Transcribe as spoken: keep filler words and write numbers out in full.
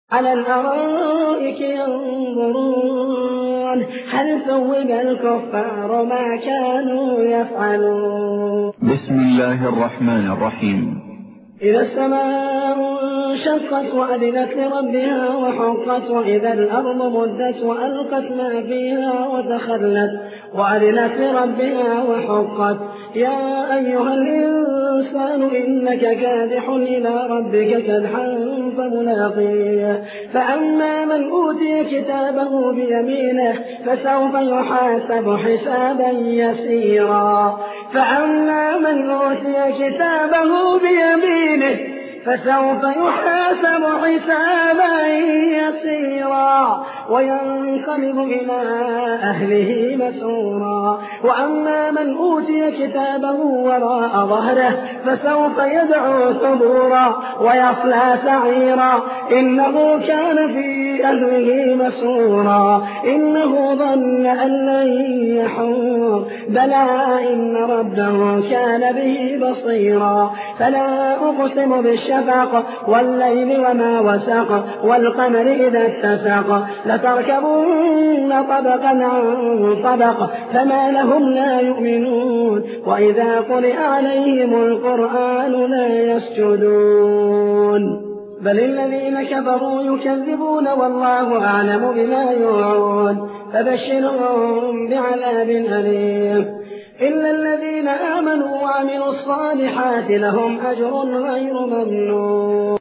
على الأرائك ينظرون هل ثوب الكفار ما كانوا يفعلون. بسم الله الرحمن الرحيم. إذا السماء انشقت وأذنت لربها وحقت وإذا الأرض مدت وألقت ما فيها وتخلت وأذنت لربها وحقت. يا أيها الإنسان إنك كادح إلى ربك كدحا فملاقيه فأما من أوتي كتابه بيمينه فسوف يحاسب حسابا يسيرا فأما من أوتي كتابه بيمينه فسوف يحاسب حسابا يسيرا وينقلب إلى أهله مسرورا. وأما من أوتي كتابه وراء ظهره فسوف يدعو ثبورا ويصلى سعيرا إنه كان في أهله مسرورا إنه ظن أن لن يحور بلى إن ربه كان به بصيرا. فلا أقسم بالشفق والليل وما وسق والقمر إذا اتسق لتركبن طبقا عن طبق فما لهم لا يؤمنون وإذا قرئ عليهم القرآن لا يسجدون بل الذين كفروا يكذبون والله أعلم بما يوعون فبشرهم بعذاب أليم. إلا الذين آمنوا وعملوا الصالحات لهم أجر غير ممنون.